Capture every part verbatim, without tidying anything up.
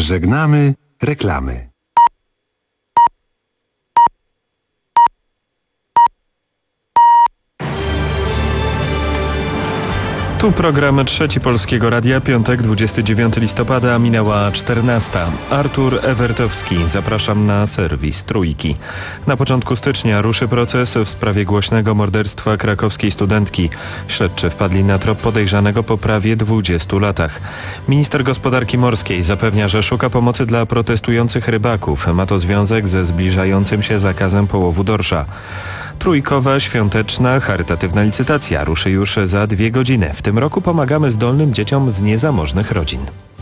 Żegnamy reklamy. Tu program Trzeci Polskiego Radia, piątek, dwudziestego dziewiątego listopada, minęła czternasta. Artur Ewertowski, zapraszam na serwis Trójki. Na początku stycznia ruszy proces w sprawie głośnego morderstwa krakowskiej studentki. Śledczy wpadli na trop podejrzanego po prawie dwudziestu latach. Minister gospodarki morskiej zapewnia, że szuka pomocy dla protestujących rybaków. Ma to związek ze zbliżającym się zakazem połowu dorsza. Trójkowa, świąteczna, charytatywna licytacja ruszy już za dwie godziny. W tym roku pomagamy zdolnym dzieciom z niezamożnych rodzin.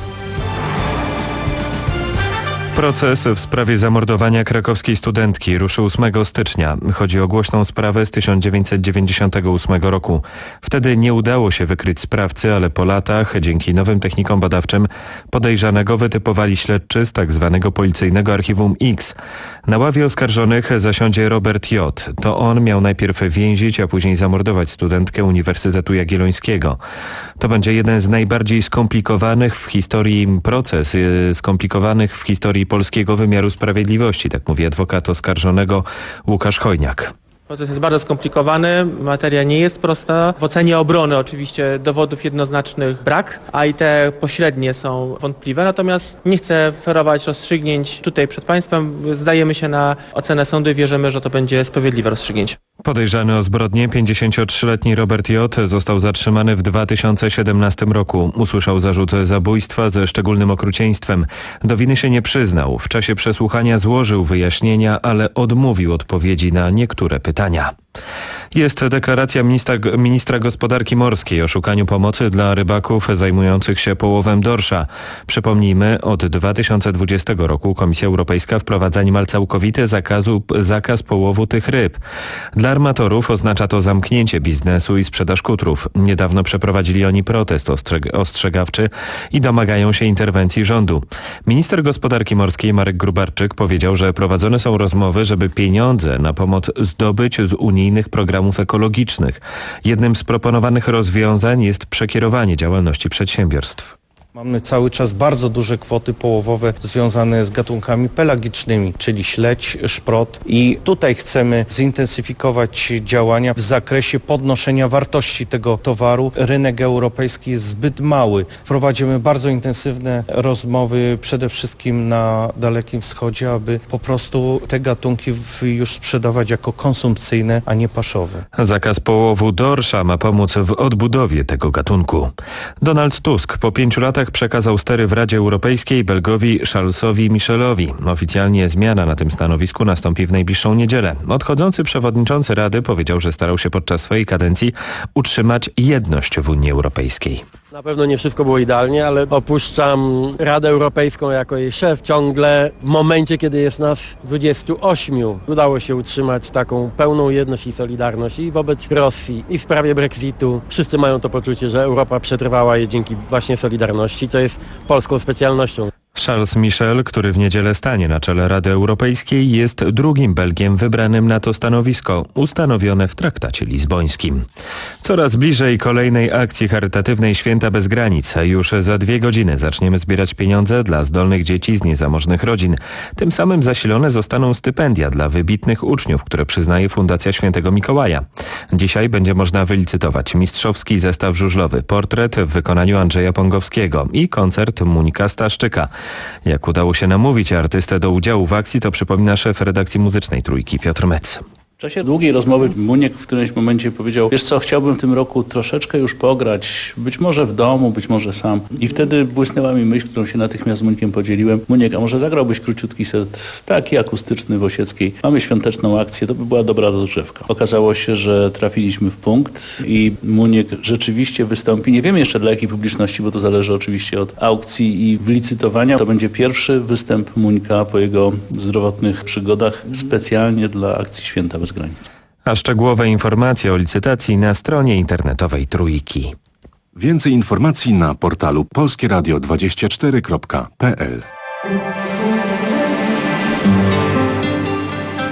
Proces w sprawie zamordowania krakowskiej studentki ruszy ósmego stycznia. Chodzi o głośną sprawę z tysiąc dziewięćset dziewięćdziesiątego ósmego roku. Wtedy nie udało się wykryć sprawcy, ale po latach, dzięki nowym technikom badawczym, podejrzanego wytypowali śledczy z tak zwanego policyjnego archiwum X. Na ławie oskarżonych zasiądzie Robert J. To on miał najpierw więzić, a później zamordować studentkę Uniwersytetu Jagiellońskiego. To będzie jeden z najbardziej skomplikowanych w historii proces, skomplikowanych w historii polskiego wymiaru sprawiedliwości, tak mówi adwokat oskarżonego Łukasz Chojniak. Proces jest bardzo skomplikowany, materia nie jest prosta. W ocenie obrony oczywiście dowodów jednoznacznych brak, a i te pośrednie są wątpliwe. Natomiast nie chcę ferować rozstrzygnięć tutaj przed państwem. Zdajemy się na ocenę sądu i wierzymy, że to będzie sprawiedliwe rozstrzygnięcie. Podejrzany o zbrodnię pięćdziesięciotrzyletni Robert J. został zatrzymany w dwa tysiące siedemnastym roku. Usłyszał zarzut zabójstwa ze szczególnym okrucieństwem. Do winy się nie przyznał. W czasie przesłuchania złożył wyjaśnienia, ale odmówił odpowiedzi na niektóre pytania. Jest deklaracja ministra, ministra gospodarki morskiej o szukaniu pomocy dla rybaków zajmujących się połowem dorsza. Przypomnijmy, od dwa tysiące dwudziestego roku Komisja Europejska wprowadza niemal całkowity zakazu, zakaz połowu tych ryb. Dla armatorów oznacza to zamknięcie biznesu i sprzedaż kutrów. Niedawno przeprowadzili oni protest ostrzeg- ostrzegawczy i domagają się interwencji rządu. Minister gospodarki morskiej Marek Grubarczyk powiedział, że prowadzone są rozmowy, żeby pieniądze na pomoc zdobyć z unijnych programów ekologicznych. Jednym z proponowanych rozwiązań jest przekierowanie działalności przedsiębiorstw. Mamy cały czas bardzo duże kwoty połowowe związane z gatunkami pelagicznymi, czyli śledź, szprot, i tutaj chcemy zintensyfikować działania w zakresie podnoszenia wartości tego towaru. Rynek europejski jest zbyt mały. Prowadzimy bardzo intensywne rozmowy przede wszystkim na Dalekim Wschodzie, aby po prostu te gatunki już sprzedawać jako konsumpcyjne, a nie paszowe. Zakaz połowu dorsza ma pomóc w odbudowie tego gatunku. Donald Tusk po pięciu latach przekazał stery w Radzie Europejskiej Belgowi Charlesowi Michelowi. Oficjalnie zmiana na tym stanowisku nastąpi w najbliższą niedzielę. Odchodzący przewodniczący Rady powiedział, że starał się podczas swojej kadencji utrzymać jedność w Unii Europejskiej. Na pewno nie wszystko było idealnie, ale opuszczam Radę Europejską jako jej szef ciągle w momencie, kiedy jest nas dwudziestu ośmiu. Udało się utrzymać taką pełną jedność i solidarność i wobec Rosji, i w sprawie Brexitu. Wszyscy mają to poczucie, że Europa przetrwała je dzięki właśnie solidarności, co jest polską specjalnością. Charles Michel, który w niedzielę stanie na czele Rady Europejskiej, jest drugim Belgiem wybranym na to stanowisko, ustanowione w traktacie lizbońskim. Coraz bliżej kolejnej akcji charytatywnej Święta bez granic. Już za dwie godziny zaczniemy zbierać pieniądze dla zdolnych dzieci z niezamożnych rodzin. Tym samym zasilone zostaną stypendia dla wybitnych uczniów, które przyznaje Fundacja Świętego Mikołaja. Dzisiaj będzie można wylicytować mistrzowski zestaw żużlowy, portret w wykonaniu Andrzeja Pongowskiego i koncert Munika Staszczyka. Jak udało się namówić artystę do udziału w akcji, to przypomina szef redakcji muzycznej Trójki Piotr Metz. W czasie długiej rozmowy Muniek w którymś momencie powiedział: wiesz co, chciałbym w tym roku troszeczkę już pograć, być może w domu, być może sam. I wtedy błysnęła mi myśl, którą się natychmiast z Munikiem podzieliłem. Muniek, a może zagrałbyś króciutki set, taki akustyczny w Osieckiej. Mamy świąteczną akcję, to by była dobra rozgrzewka. Okazało się, że trafiliśmy w punkt i Muniek rzeczywiście wystąpi. Nie wiem jeszcze dla jakiej publiczności, bo to zależy oczywiście od aukcji i licytowania. To będzie pierwszy występ Muńka po jego zdrowotnych przygodach specjalnie dla akcji Święta bez granic. A szczegółowe informacje o licytacji na stronie internetowej Trójki. Więcej informacji na portalu polskie radio dwadzieścia cztery kropka p l.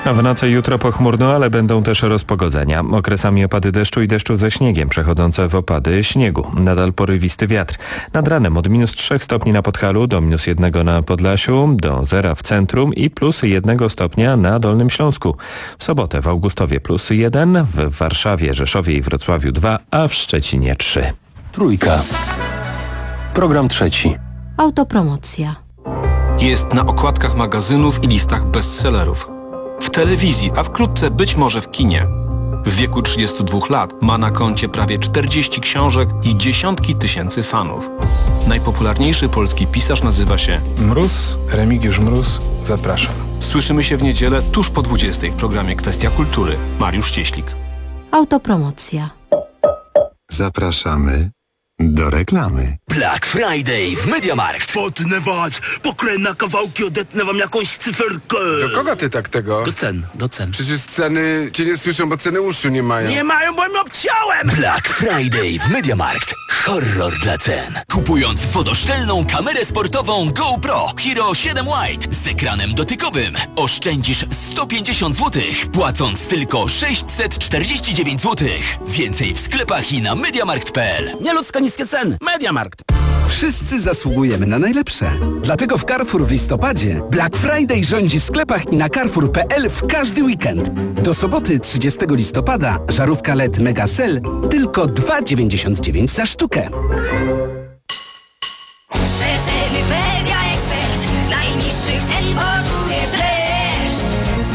W nocy jutro pochmurno, ale będą też rozpogodzenia. Okresami opady deszczu i deszczu ze śniegiem, przechodzące w opady śniegu. Nadal porywisty wiatr. Nad ranem od minus trzech stopni na Podhalu do minus jednego na Podlasiu, do zera w centrum i plus jednego stopnia na Dolnym Śląsku. W sobotę w Augustowie plus jeden, w Warszawie, Rzeszowie i Wrocławiu dwa, a w Szczecinie trzy. Trójka. Program trzeci. Autopromocja. Jest na okładkach magazynów i listach bestsellerów. W telewizji, a wkrótce być może w kinie. W wieku trzydziestu dwóch lat ma na koncie prawie czterdzieści książek i dziesiątki tysięcy fanów. Najpopularniejszy polski pisarz nazywa się Mróz, Remigiusz Mróz. Zapraszam. Słyszymy się w niedzielę tuż po dwudziestej w programie Kwestia Kultury. Mariusz Cieślik. Autopromocja. Zapraszamy do reklamy. Black Friday w MediaMarkt. Potnę was, pokręcę kawałki, odetnę wam jakąś cyferkę. Do kogo ty tak tego? Do cen, do cen. Przecież ceny cię nie słyszą, bo ceny uszu nie mają. Nie mają, bo im obciąłem! Black Friday w MediaMarkt. Horror dla cen. Kupując wodoszczelną kamerę sportową GoPro Hero siedem White z ekranem dotykowym oszczędzisz sto pięćdziesiąt złotych, płacąc tylko sześćset czterdzieści dziewięć złotych. Więcej w sklepach i na mediamarkt kropka p l. Nieludzko niskie ceny. MediaMarkt. Wszyscy zasługujemy na najlepsze. Dlatego w Carrefour w listopadzie Black Friday rządzi w sklepach i na carrefour kropka p l w każdy weekend. Do soboty trzydziestego listopada żarówka L E D Mega Cell tylko dwa dziewięćdziesiąt dziewięć za sztukę. Przeceny Media Expert. Najniższych cen poczujesz dreszcz.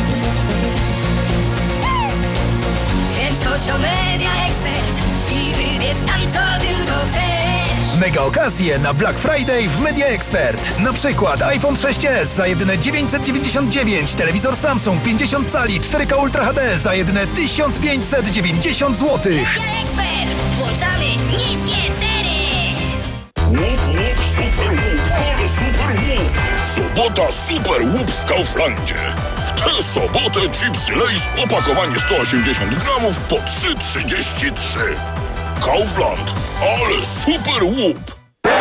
Więc chodź do Media Expert i wybierz tam co tylko chcesz. Mega okazje na Black Friday w Media Expert. Na przykład iPhone sześć es za jedyne dziewięćset dziewięćdziesiąt dziewięć, telewizor Samsung pięćdziesiąt cali cztery K Ultra H D za jedyne tysiąc pięćset dziewięćdziesiąt złotych. Media Expert. Włączamy niskie ceny. Łup, łup, super łup, ale super łup. Sobota super łup w Kauflandzie. W tę sobotę chipsy Lay's opakowanie sto osiemdziesiąt gramów po trzy trzydzieści trzy. Kaufland, ale super łup!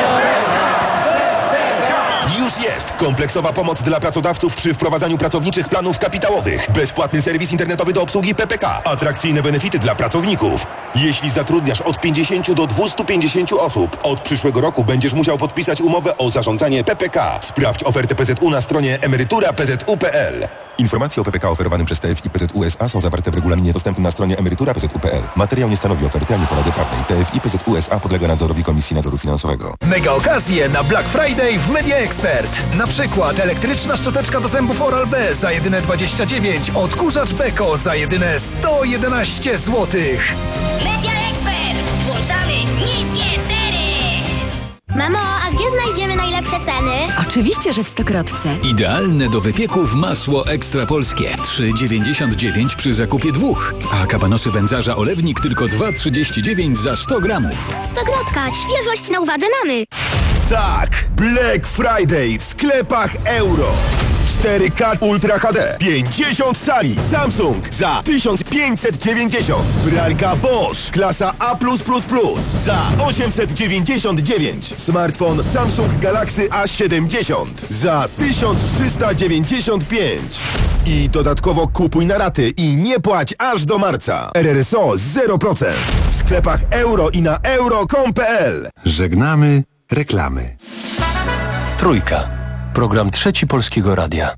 Już jest kompleksowa pomoc dla pracodawców przy wprowadzaniu pracowniczych planów kapitałowych. Bezpłatny serwis internetowy do obsługi P P K. Atrakcyjne benefity dla pracowników. Jeśli zatrudniasz od pięćdziesięciu do dwustu pięćdziesięciu osób, od przyszłego roku będziesz musiał podpisać umowę o zarządzanie P P K. Sprawdź ofertę P Z U na stronie emerytura kropka p z u kropka p l. Informacje o P P K oferowanym przez T F I P Z U S A są zawarte w regulaminie dostępnym na stronie emerytura kropka p z u kropka p l. Materiał nie stanowi oferty ani porady prawnej. T F I P Z U S A podlega nadzorowi Komisji Nadzoru Finansowego. Mega okazje na Black Friday w Media Expert. Na przykład elektryczna szczoteczka do zębów Oral-B za jedyne dwadzieścia dziewięć, odkurzacz Beko za jedyne sto jedenaście złotych. Media Expert. Włączamy niskie ceny. Mamo, a gdzie znajdziemy najlepsze ceny? Oczywiście, że w Stokrotce. Idealne do wypieków masło ekstra polskie. trzy dziewięćdziesiąt dziewięć przy zakupie dwóch. A kabanosy wędzarza olewnik tylko dwa trzydzieści dziewięć za sto gramów. Stokrotka, świeżość na uwadze mamy. Tak, Black Friday w sklepach Euro. cztery K Ultra H D, pięćdziesiąt cali, Samsung za tysiąc pięćset dziewięćdziesiąt. Pralka Bosch, klasa A plus plus plus za osiemset dziewięćdziesiąt dziewięć. Smartfon Samsung Galaxy A siedemdziesiąt za tysiąc trzysta dziewięćdziesiąt pięć. I dodatkowo kupuj na raty i nie płać aż do marca. R R S O zero procent. W sklepach Euro i na euro kropka com kropka p l. Żegnamy reklamy. Trójka. Program Trzeci Polskiego Radia.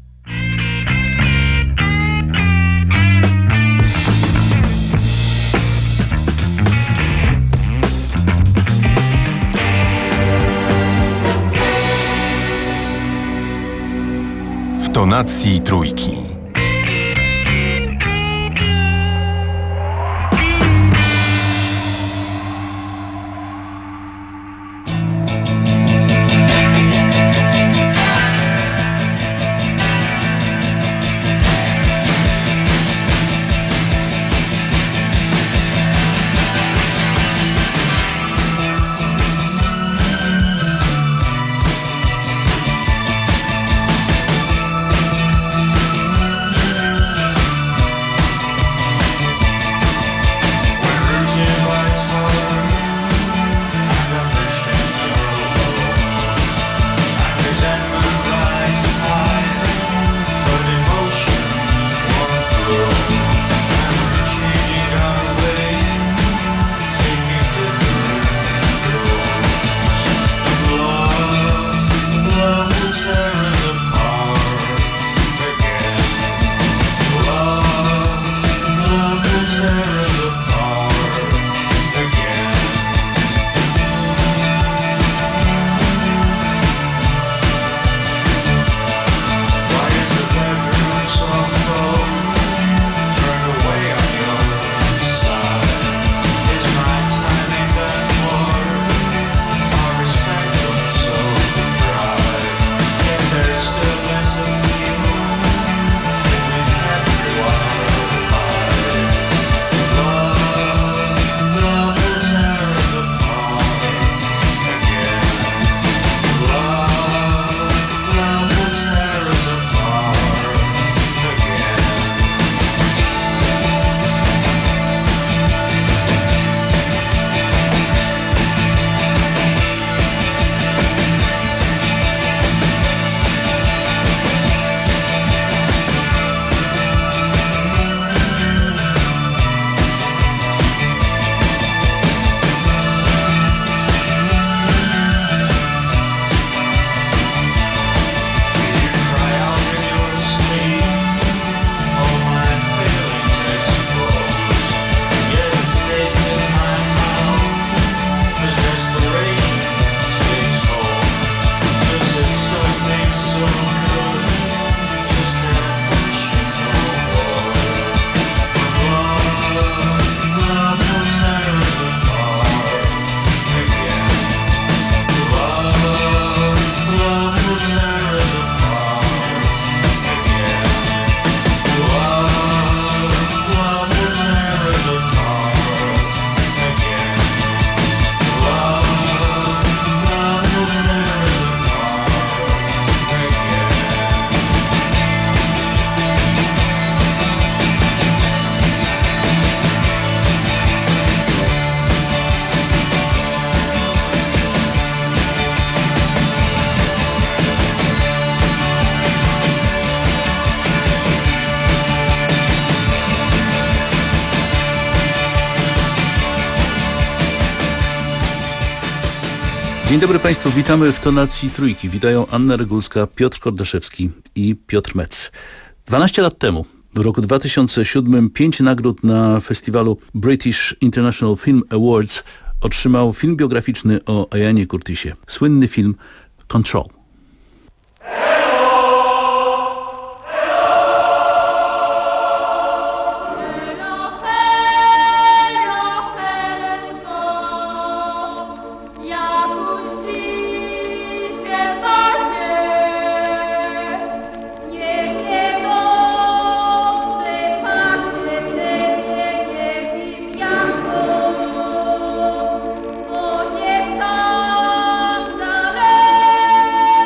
W tonacji trójki. Dzień dobry Państwu, witamy w tonacji trójki. Witają Anna Regulska, Piotr Kordaszewski i Piotr Metz. dwanaście lat temu, w roku dwa tysiące siódmym, pięć nagród na festiwalu British International Film Awards otrzymał film biograficzny o Ianie Curtisie. Słynny film Control. Dalej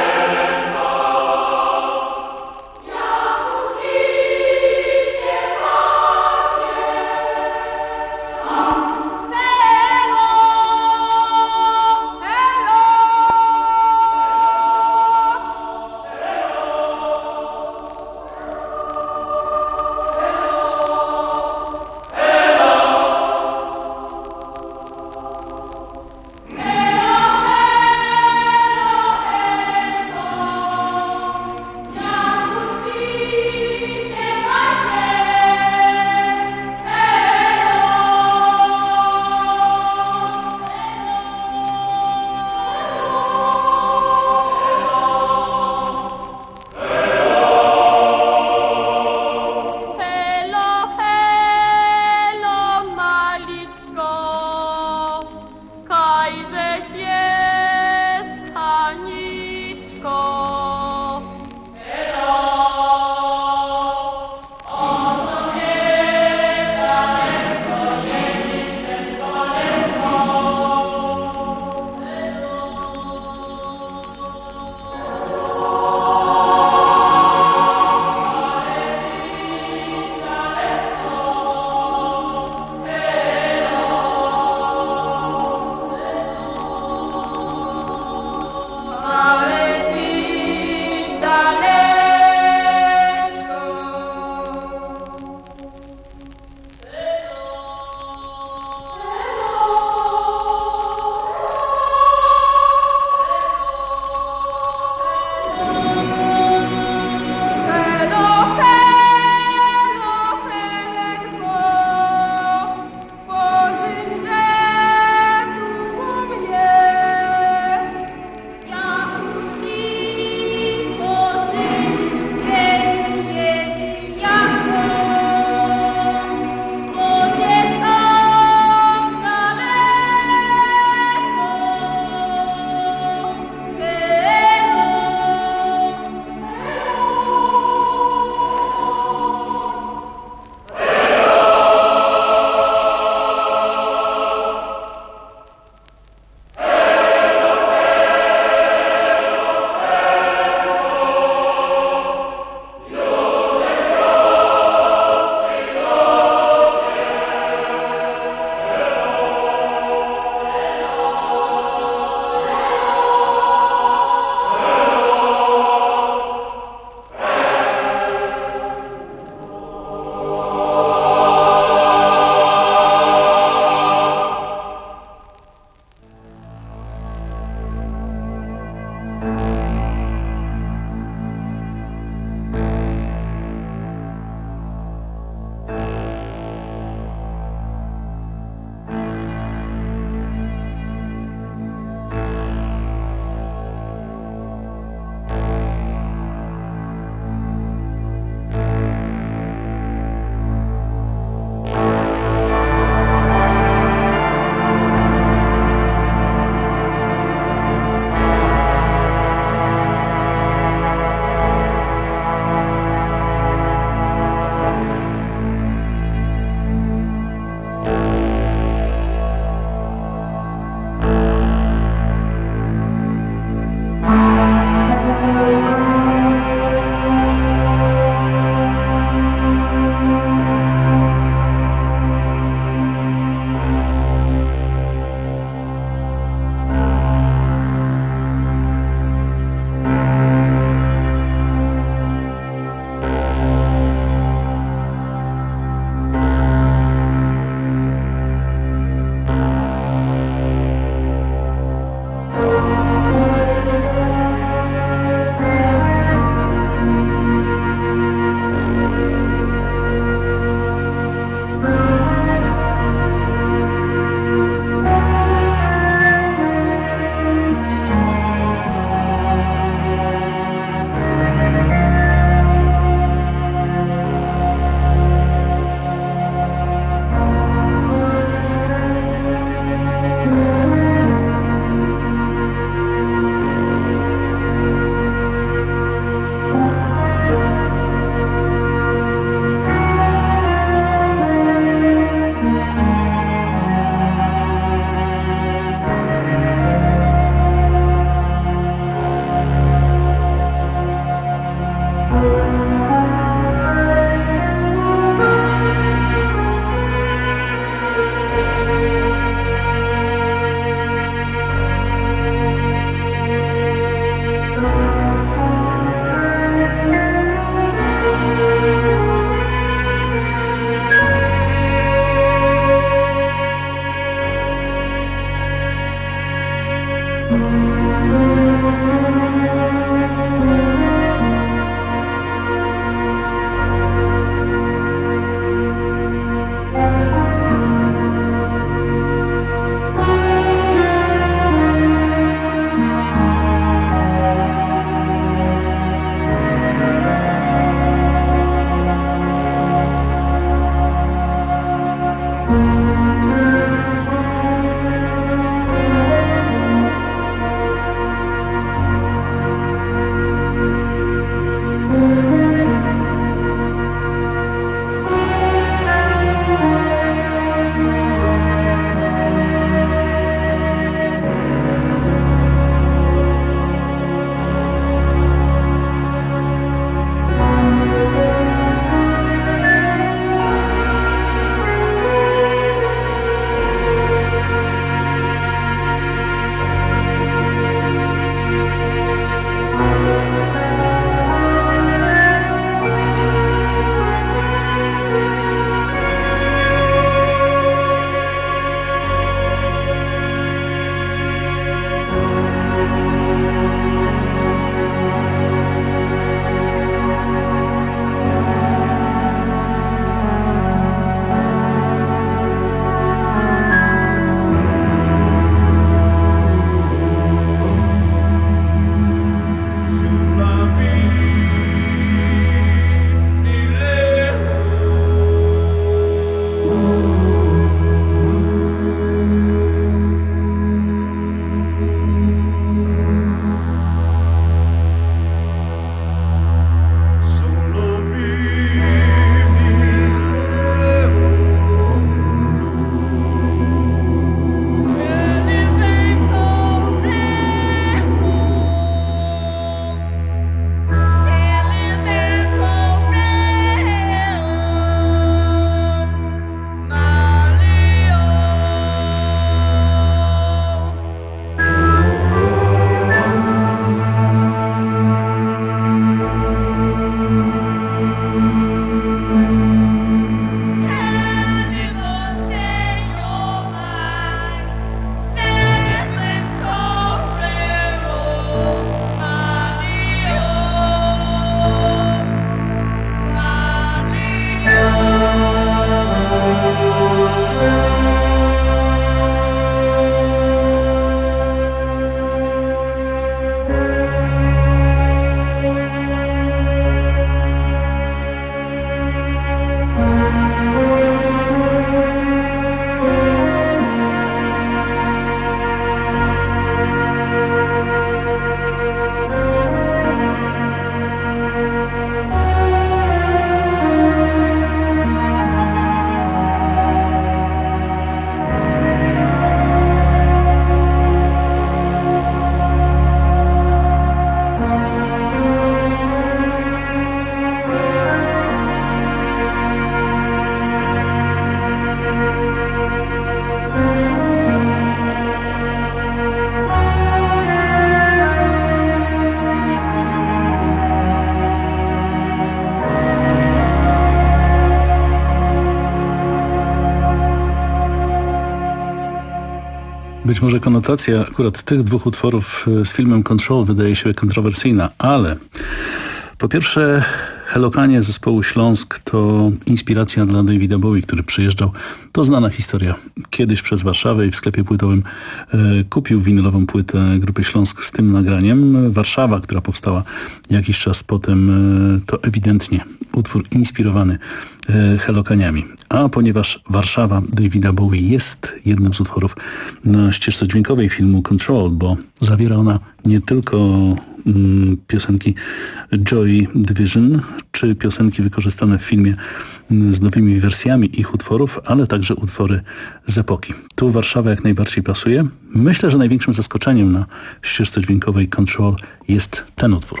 Być może konotacja akurat tych dwóch utworów z filmem Control wydaje się kontrowersyjna, ale po pierwsze Hellokanie zespołu Śląsk to inspiracja dla Davida Bowie, który przyjeżdżał. To znana historia. Kiedyś przez Warszawę i w sklepie płytowym e, kupił winylową płytę grupy Śląsk z tym nagraniem. Warszawa, która powstała jakiś czas potem, e, to ewidentnie utwór inspirowany e, Hellokaniami. A ponieważ Warszawa Davida Bowie jest jednym z utworów na ścieżce dźwiękowej filmu Control, bo zawiera ona nie tylko mm, piosenki Joy Division, czy piosenki wykorzystane w filmie z nowymi wersjami ich utworów, ale także utwory z epoki. Tu Warszawa jak najbardziej pasuje. Myślę, że największym zaskoczeniem na ścieżce dźwiękowej Control jest ten utwór.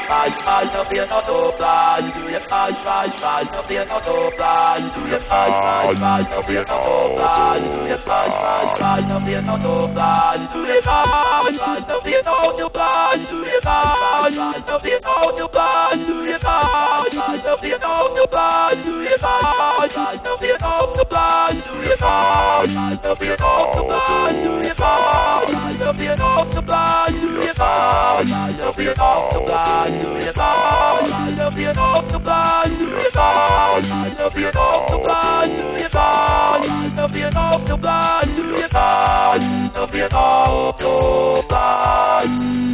fine, fine, no fear not to blind. Do you fine, fine, fine, no fear not to blind. Do you fine, fine, fine, no fear not to blind. Do you fine, fine, fine, no fear not to blind. Do you fine, fine, no fear not to blind. Do you fine, fine, no fear not to blind. Do you fine, fine, no fear not to blind. Do you fine, fine, no fear not to blind. Do you fine, fine, no fear not to blind. Do you fine, fine, no fear not to blind. Do you fine, fine, no fear not to blind. Do you fine, fine, no fear not to blind. Do you fine, fine, no fear not to blind. Do you fine, fine, no fear not to blind. Do you fine, no fear not to blind.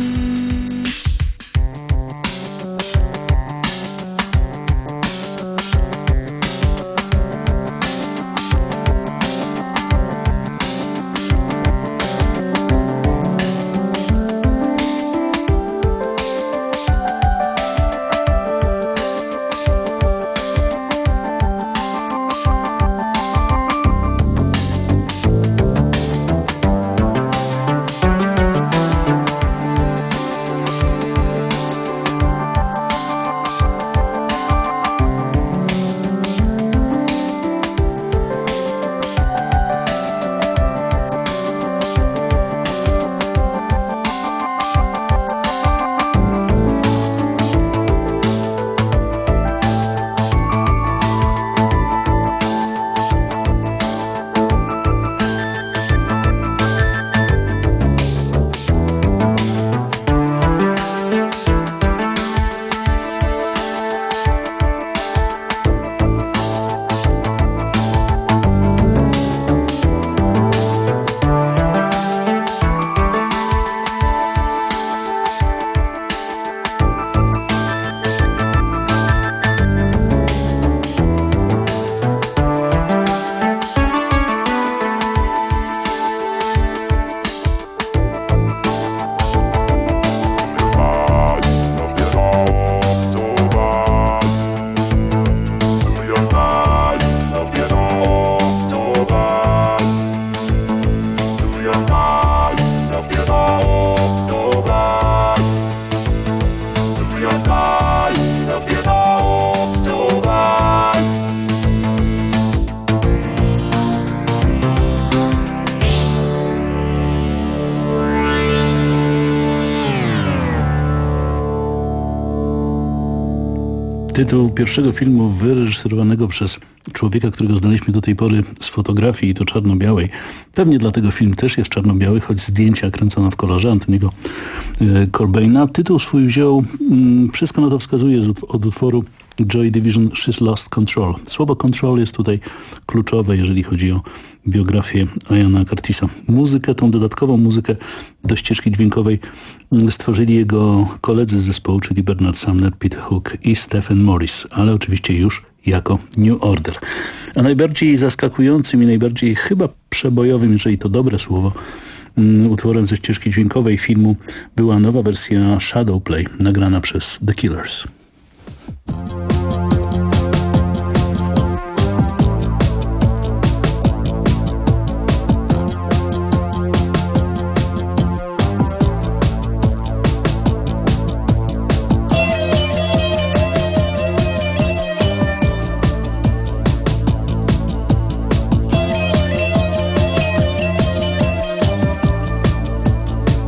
Tytuł pierwszego filmu wyreżyserowanego przez człowieka, którego znaliśmy do tej pory z fotografii, i to czarno-białej. Pewnie dlatego film też jest czarno-biały, choć zdjęcia kręcono w kolorze, Antoniego Corbaina. Tytuł swój wziął, wszystko na to wskazuje, od utworu Joy Division She's Lost Control. Słowo control jest tutaj kluczowe, jeżeli chodzi o biografię Iana Curtisa. Muzykę, tą dodatkową muzykę do ścieżki dźwiękowej stworzyli jego koledzy z zespołu, czyli Bernard Sumner, Pete Hook i Stephen Morris, ale oczywiście już jako New Order. A najbardziej zaskakującym i najbardziej chyba przebojowym, jeżeli to dobre słowo, utworem ze ścieżki dźwiękowej filmu była nowa wersja Shadowplay, nagrana przez The Killers.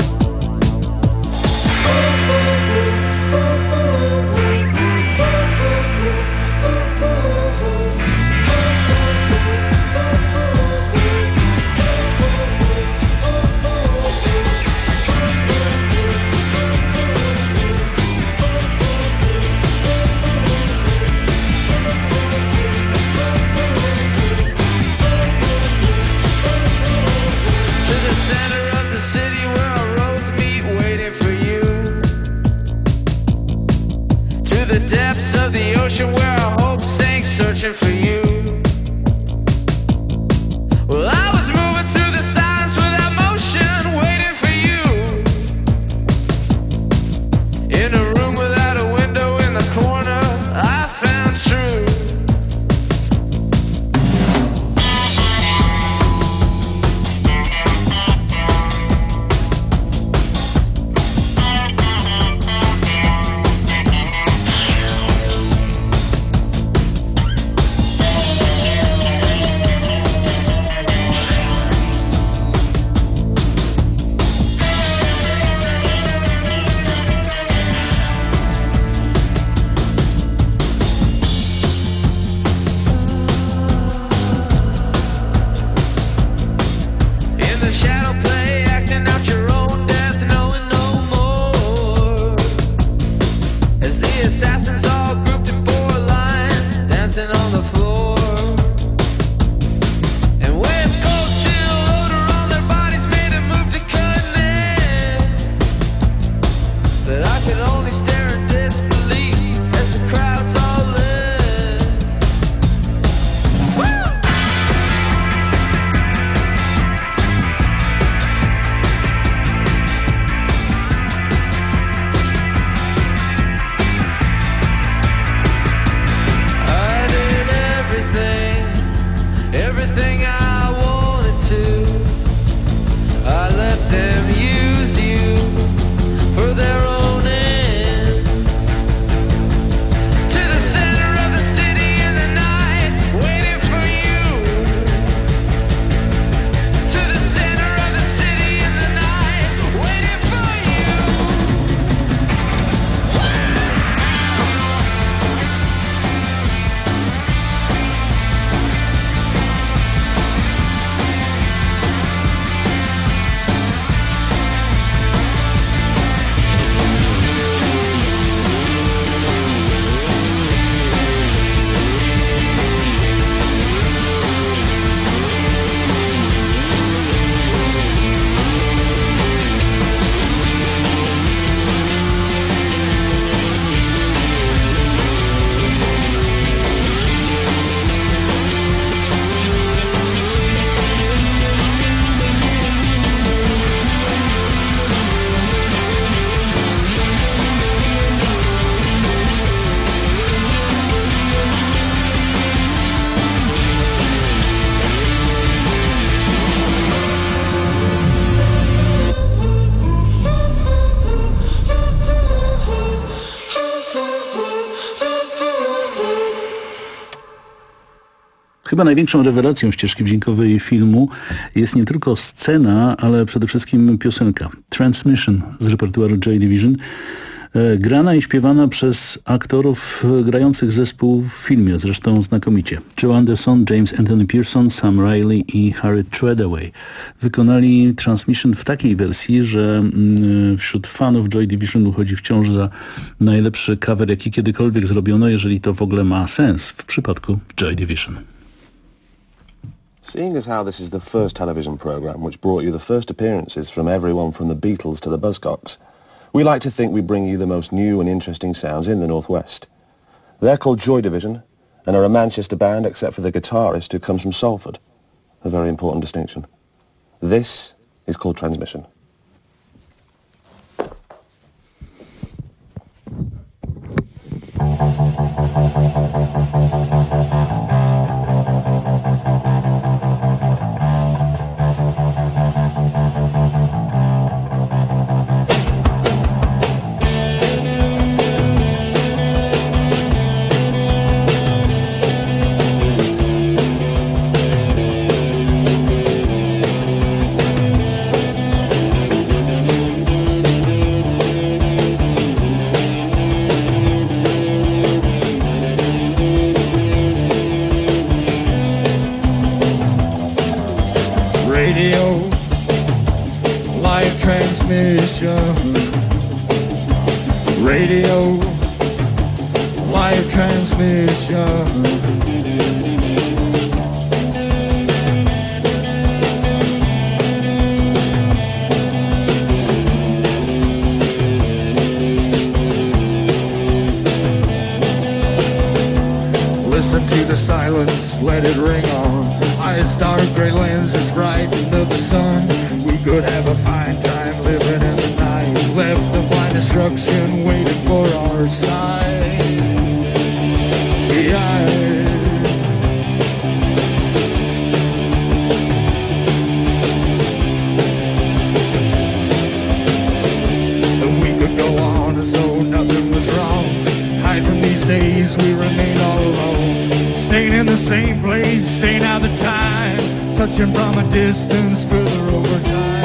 Oh, Chyba największą rewelacją ścieżki dźwiękowej filmu jest nie tylko scena, ale przede wszystkim piosenka Transmission z repertuaru Joy Division, grana i śpiewana przez aktorów grających zespół w filmie, zresztą znakomicie. Joe Anderson, James Anthony Pearson, Sam Riley i Harry Treadaway wykonali Transmission w takiej wersji, że wśród fanów Joy Division uchodzi wciąż za najlepszy cover, jaki kiedykolwiek zrobiono, jeżeli to w ogóle ma sens w przypadku Joy Division. Seeing as how this is the first television program which brought you the first appearances from everyone from the Beatles to the Buzzcocks, we like to think we bring you the most new and interesting sounds in the Northwest. They're called Joy Division and are a Manchester band except for the guitarist who comes from Salford. A very important distinction. This is called Transmission. Radio, live transmission. Listen to the silence, let it ring on. Eyes dark, gray lenses bright under the sun. We could have a fine time living in the night. Left the blind destruction waiting for our side. Yeah. And we could go on as though nothing was wrong. Hide from these days, we remain all alone. Staying in the same place, staying out the time. Touching from a distance, further over time.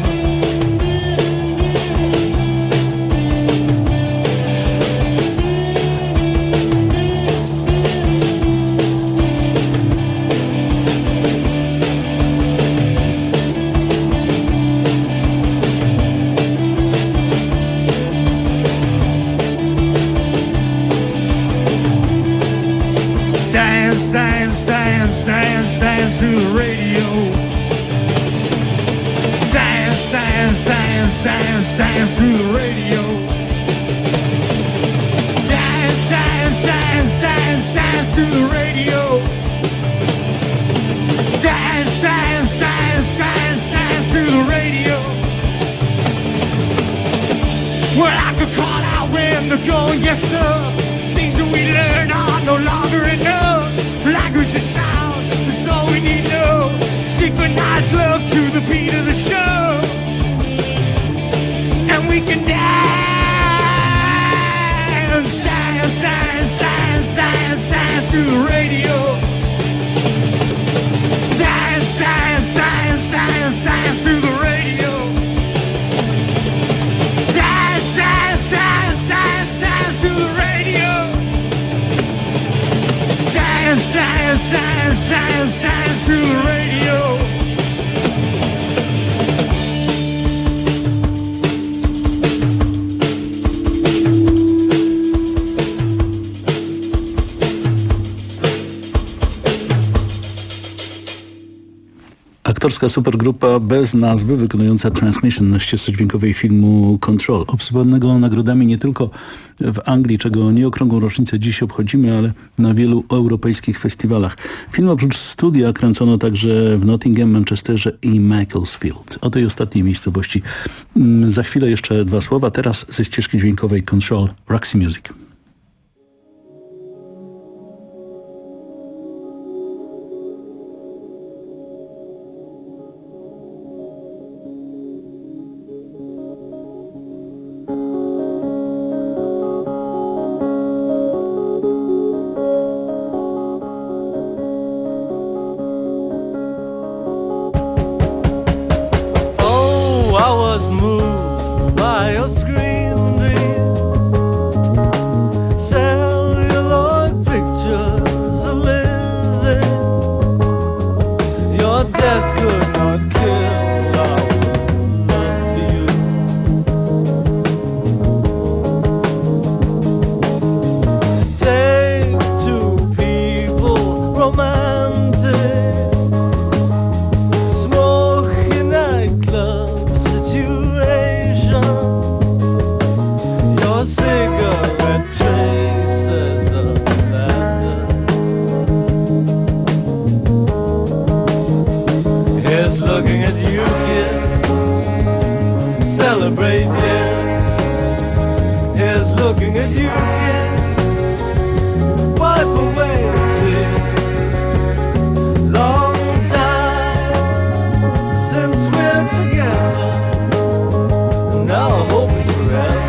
Dance, dance, dance, dance, dance to the radio. Dance, dance, dance, dance, dance to the radio. Dance, dance, dance, dance, dance to the radio. Dance, dance, dance, dance, dance to the radio. Well, I could call out when they're going, yes, sir. Things that we learn are no longer enough. Language and sound, that's all we need to know. Synchronized love to the beat of the show. And we can dance, dance, dance, dance, dance, dance to the radio. Dance, dance, dance, dance, dance to the radio. Dance, dance, dance, dance, dance to the radio. Dance, dance, dance, dance, dance to the radio. Aktorska supergrupa bez nazwy wykonująca Transmission na ścieżce dźwiękowej filmu Control, obsypanego nagrodami nie tylko w Anglii, czego nieokrągłą rocznicę dziś obchodzimy, ale na wielu europejskich festiwalach. Film oprócz studia kręcono także w Nottingham, Manchesterze i Macclesfield. O tej ostatniej miejscowości za chwilę jeszcze dwa słowa. Teraz ze ścieżki dźwiękowej Control, Roxy Music. celebrate, yeah, is looking at you, kid. Wipe away the tears. Long time since we're together. Now I hope it's forever.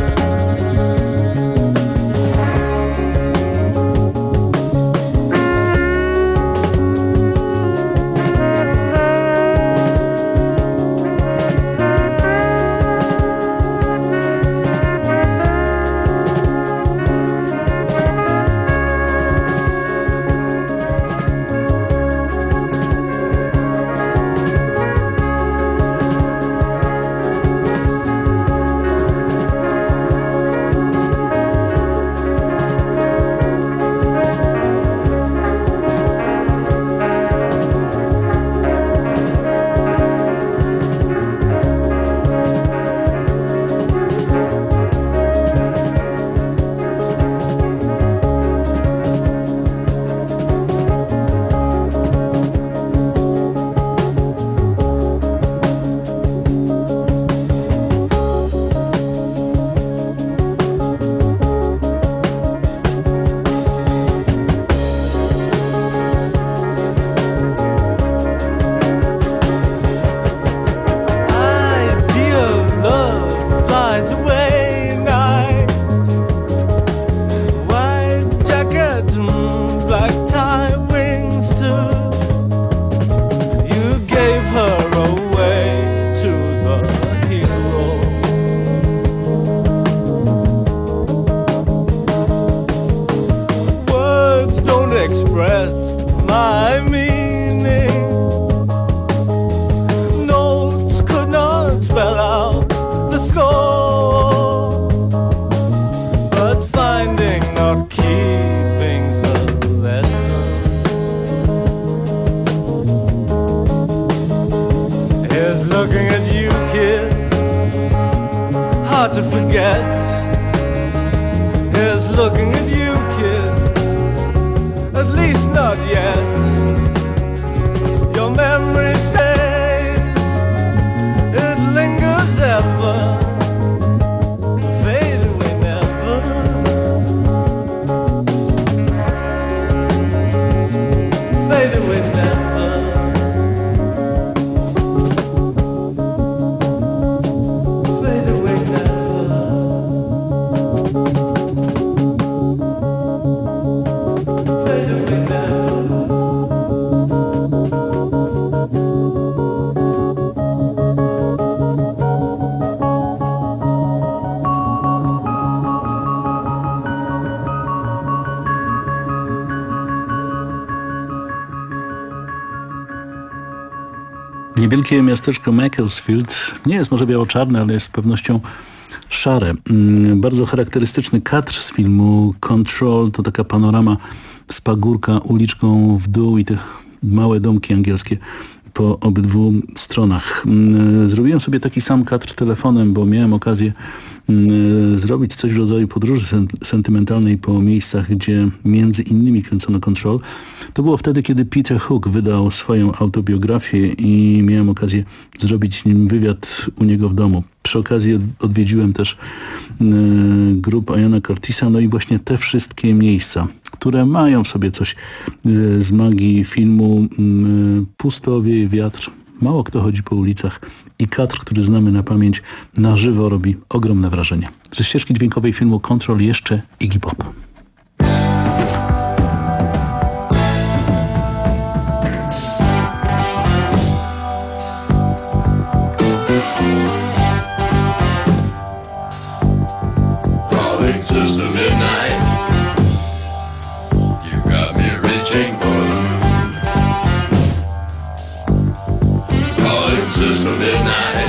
To forget is looking at you, kid. At least not yet. Your memory stays, it lingers ever. Fade away never. Fade away never. Niewielkie miasteczko Macclesfield nie jest może biało-czarne, ale jest z pewnością szare. Bardzo charakterystyczny kadr z filmu Control to taka panorama z pagórka uliczką w dół i te małe domki angielskie po obydwu stronach. Zrobiłem sobie taki sam kadr telefonem, bo miałem okazję zrobić coś w rodzaju podróży sentymentalnej po miejscach, gdzie między innymi kręcono Control. To było wtedy, kiedy Peter Hook wydał swoją autobiografię i miałem okazję zrobić z nim wywiad u niego w domu. Przy okazji odwiedziłem też grupę Iana Curtisa, no i właśnie te wszystkie miejsca, które mają w sobie coś z magii filmu. Pusto wieje wiatr, mało kto chodzi po ulicach i kadr, który znamy na pamięć, na żywo robi ogromne wrażenie. Ze ścieżki dźwiękowej filmu Control jeszcze Iggy Pop. Sister Midnight, you got me reaching for the moon. Calling Sister Midnight,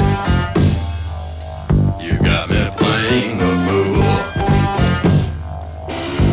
you got me playing the fool.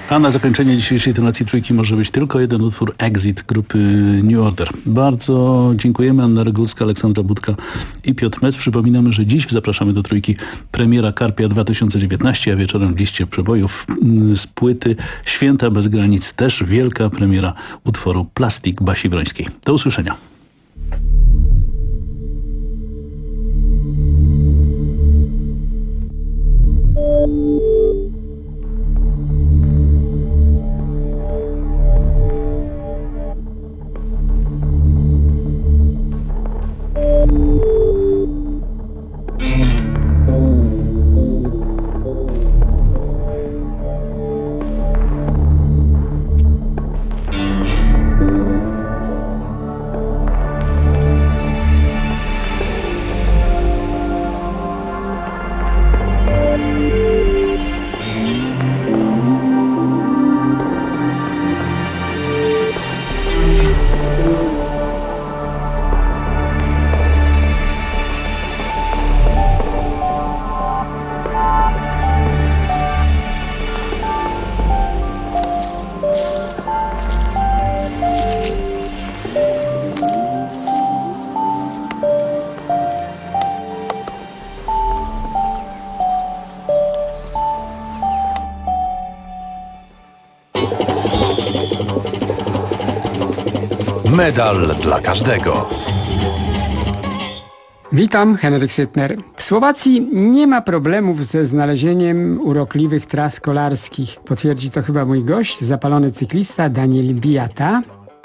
A na zakończenie dzisiejszej tonacji trójki może być tylko jeden utwór, Exit grupy New Order. Bardzo dziękujemy. Anna Regulska, Aleksandra Budka i Piotr Mec. Przypominamy, że dziś zapraszamy do trójki premiera Karpia dwa tysiące dziewiętnaście, a wieczorem w liście przebojów z płyty Święta bez granic też wielka premiera utworu Plastik Basi Wrońskiej. Do usłyszenia. Medal dla każdego. Witam, Henryk Sytner. W Słowacji nie ma problemów ze znalezieniem urokliwych tras kolarskich. Potwierdzi to chyba mój gość, zapalony cyklista Daniel Bijata.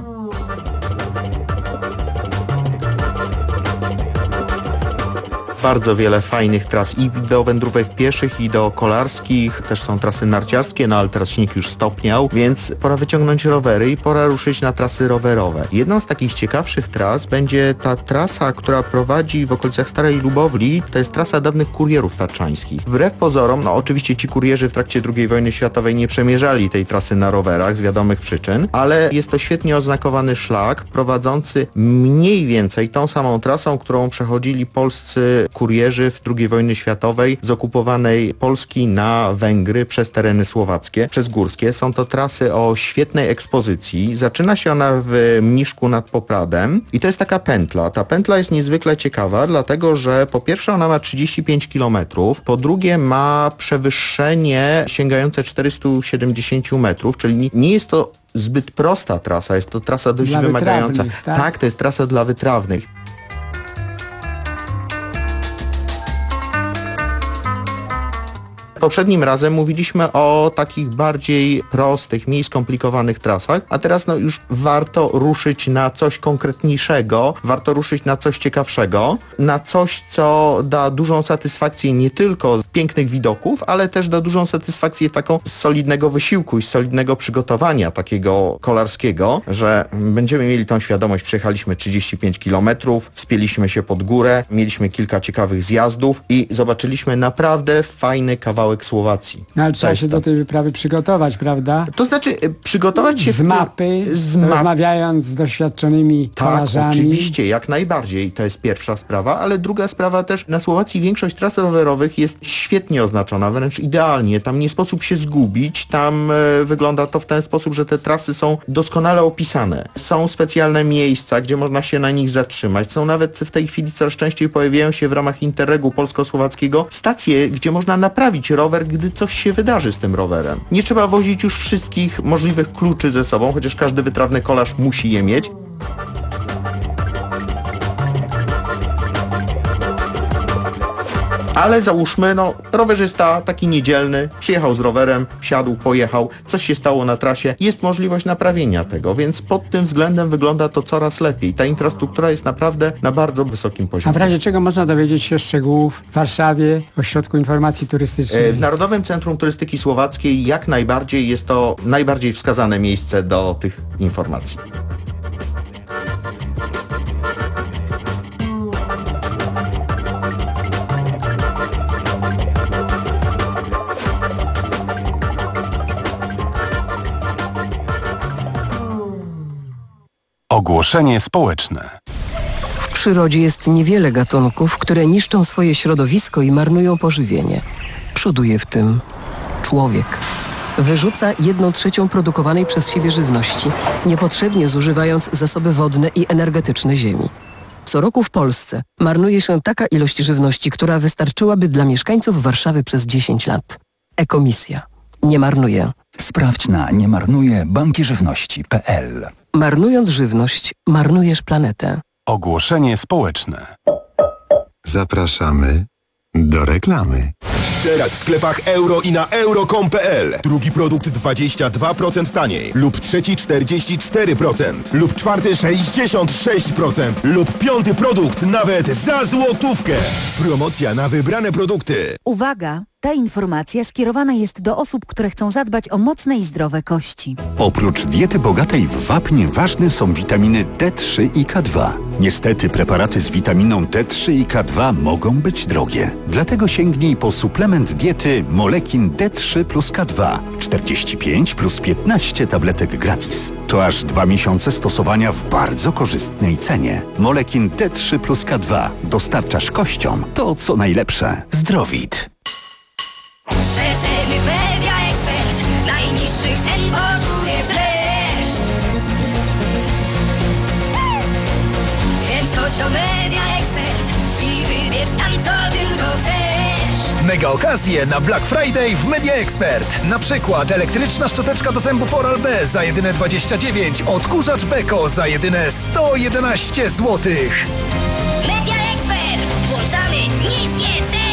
Bardzo wiele fajnych tras i do wędrówek pieszych, i do kolarskich. Też są trasy narciarskie, no ale teraz śnieg już stopniał, więc pora wyciągnąć rowery i pora ruszyć na trasy rowerowe. Jedną z takich ciekawszych tras będzie ta trasa, która prowadzi w okolicach Starej Lubowli. To jest trasa dawnych kurierów tatrzańskich. Wbrew pozorom, no oczywiście ci kurierzy w trakcie drugiej wojny światowej nie przemierzali tej trasy na rowerach z wiadomych przyczyn, ale jest to świetnie oznakowany szlak prowadzący mniej więcej tą samą trasą, którą przechodzili polscy kurierzy w drugiej wojny światowej z okupowanej Polski na Węgry przez tereny słowackie, przez górskie. Są to trasy o świetnej ekspozycji. Zaczyna się ona w Mniszku nad Popradem i to jest taka pętla. Ta pętla jest niezwykle ciekawa, dlatego że po pierwsze ona ma trzydzieści pięć kilometrów, po drugie ma przewyższenie sięgające czterysta siedemdziesiąt metrów, czyli nie jest to zbyt prosta trasa, jest to trasa dość dla wymagająca. Tak? tak, to jest trasa dla wytrawnych. Poprzednim razem mówiliśmy o takich bardziej prostych, mniej skomplikowanych trasach, a teraz no już warto ruszyć na coś konkretniejszego, warto ruszyć na coś ciekawszego, na coś, co da dużą satysfakcję nie tylko z pięknych widoków, ale też da dużą satysfakcję taką z solidnego wysiłku i z solidnego przygotowania takiego kolarskiego, że będziemy mieli tą świadomość, przejechaliśmy trzydzieści pięć kilometrów, wspięliśmy się pod górę, mieliśmy kilka ciekawych zjazdów i zobaczyliśmy naprawdę fajny kawałek Słowacji. No ale trzeba się do tej wyprawy przygotować, prawda? To znaczy przygotować się... Z mapy, z map... rozmawiając z doświadczonymi tak, kolarzami. Oczywiście, jak najbardziej. To jest pierwsza sprawa, ale druga sprawa też, na Słowacji większość tras rowerowych jest świetnie oznaczona, wręcz idealnie. Tam nie sposób się zgubić, tam e, wygląda to w ten sposób, że te trasy są doskonale opisane. Są specjalne miejsca, gdzie można się na nich zatrzymać. Są nawet w tej chwili coraz częściej pojawiają się w ramach Interregu polsko-słowackiego stacje, gdzie można naprawić rower, gdy coś się wydarzy z tym rowerem. Nie trzeba wozić już wszystkich możliwych kluczy ze sobą, chociaż każdy wytrawny kolarz musi je mieć. Ale załóżmy, no, rowerzysta taki niedzielny, przyjechał z rowerem, wsiadł, pojechał, coś się stało na trasie, jest możliwość naprawienia tego, więc pod tym względem wygląda to coraz lepiej. Ta infrastruktura jest naprawdę na bardzo wysokim poziomie. A w razie czego można dowiedzieć się szczegółów w Warszawie, Ośrodku Informacji Turystycznej? W Narodowym Centrum Turystyki Słowackiej jak najbardziej jest to najbardziej wskazane miejsce do tych informacji. Ogłoszenie społeczne. W przyrodzie jest niewiele gatunków, które niszczą swoje środowisko i marnują pożywienie. Przoduje w tym człowiek. wyrzuca jedną trzecią produkowanej przez siebie żywności, niepotrzebnie zużywając zasoby wodne i energetyczne ziemi. Co roku w Polsce marnuje się taka ilość żywności, która wystarczyłaby dla mieszkańców Warszawy przez dziesięć lat. Ekomisja. Nie marnuje. Sprawdź na niemarnuje banki żywności kropka p l. Marnując żywność, marnujesz planetę. Ogłoszenie społeczne. Zapraszamy do reklamy. Teraz w sklepach euro i na euro kropka com kropka p l. Drugi produkt dwadzieścia dwa procent taniej. Lub trzeci czterdzieści cztery procent. Lub czwarty sześćdziesiąt sześć procent. Lub piąty produkt nawet za złotówkę. Promocja na wybrane produkty. Uwaga! Ta informacja skierowana jest do osób, które chcą zadbać o mocne i zdrowe kości. Oprócz diety bogatej w wapń ważne są witaminy D trzy i K dwa. Niestety preparaty z witaminą D trzy i K dwa mogą być drogie. Dlatego sięgnij po suplement diety Molekin D trzy plus K dwa. czterdzieści pięć plus piętnaście tabletek gratis. To aż dwa miesiące stosowania w bardzo korzystnej cenie. Molekin D trzy plus K dwa. Dostarczasz kościom to, co najlepsze. Zdrowit. Przeceny Media Expert. Najniższych cen poczujesz dreszcz. Więc chodź o Media Expert i wybierz tam, co tylko chcesz. Mega okazje na Black Friday w Media Expert. Na przykład elektryczna szczoteczka do zębów Oral-B za jedyne dwadzieścia dziewięć, odkurzacz Beko za jedyne sto jedenaście złotych. Media Expert. Włączamy niskie ceny.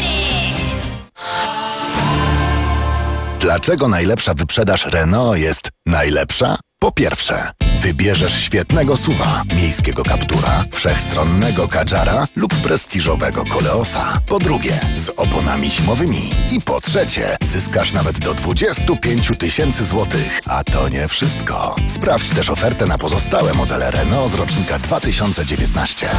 Dlaczego najlepsza wyprzedaż Renault jest najlepsza? Po pierwsze, wybierzesz świetnego suwa, miejskiego Captura, wszechstronnego Kadżara lub prestiżowego Koleosa. Po drugie, z oponami zimowymi. I po trzecie, zyskasz nawet do dwadzieścia pięć tysięcy złotych. A to nie wszystko. Sprawdź też ofertę na pozostałe modele Renault z rocznika dwa tysiące dziewiętnastego.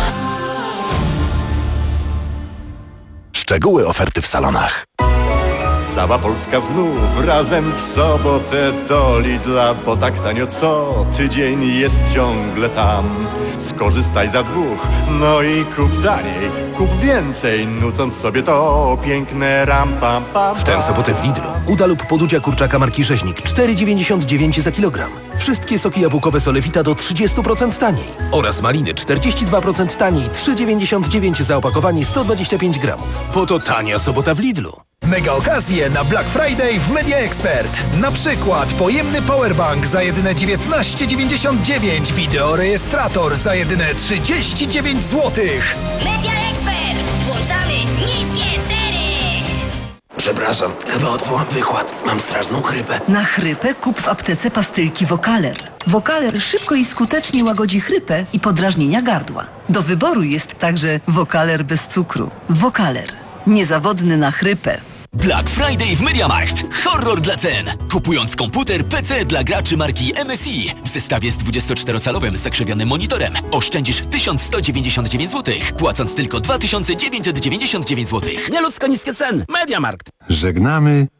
Szczegóły oferty w salonach. Cała Polska znów razem w sobotę do Lidla, bo tak tanio co tydzień jest ciągle tam. Skorzystaj za dwóch, no i kup taniej, kup więcej, nucąc sobie to piękne ram pam pam. W tę sobotę w Lidlu uda lub podudzia kurczaka marki Rzeźnik cztery dziewięćdziesiąt dziewięć za kilogram. Wszystkie soki jabłkowe Solewita do trzydzieści procent taniej. Oraz maliny czterdzieści dwa procent taniej, trzy dziewięćdziesiąt dziewięć za opakowanie sto dwadzieścia pięć gramów. Po to tania sobota w Lidlu. Mega okazje na Black Friday w Media Expert. Na przykład pojemny powerbank za jedyne dziewiętnaście dziewięćdziesiąt dziewięć, wideorejestrator za jedyne trzydzieści dziewięć złotych. Media Expert. Włączamy niskie ceny. Przepraszam, chyba odwołam wykład. Mam straszną chrypę. Na chrypę kup w aptece pastylki Vocaler. Vocaler szybko i skutecznie łagodzi chrypę i podrażnienia gardła. Do wyboru jest także Vocaler bez cukru. Vocaler. Niezawodny na chrypę. Black Friday w MediaMarkt. Horror dla cen. Kupując komputer P C dla graczy marki M S I w zestawie z dwudziestoczterocalowym zakrzewionym monitorem oszczędzisz tysiąc sto dziewięćdziesiąt dziewięć złotych, płacąc tylko dwa tysiące dziewięćset dziewięćdziesiąt dziewięć złotych. Nieludzko niskie ceny. MediaMarkt. Żegnamy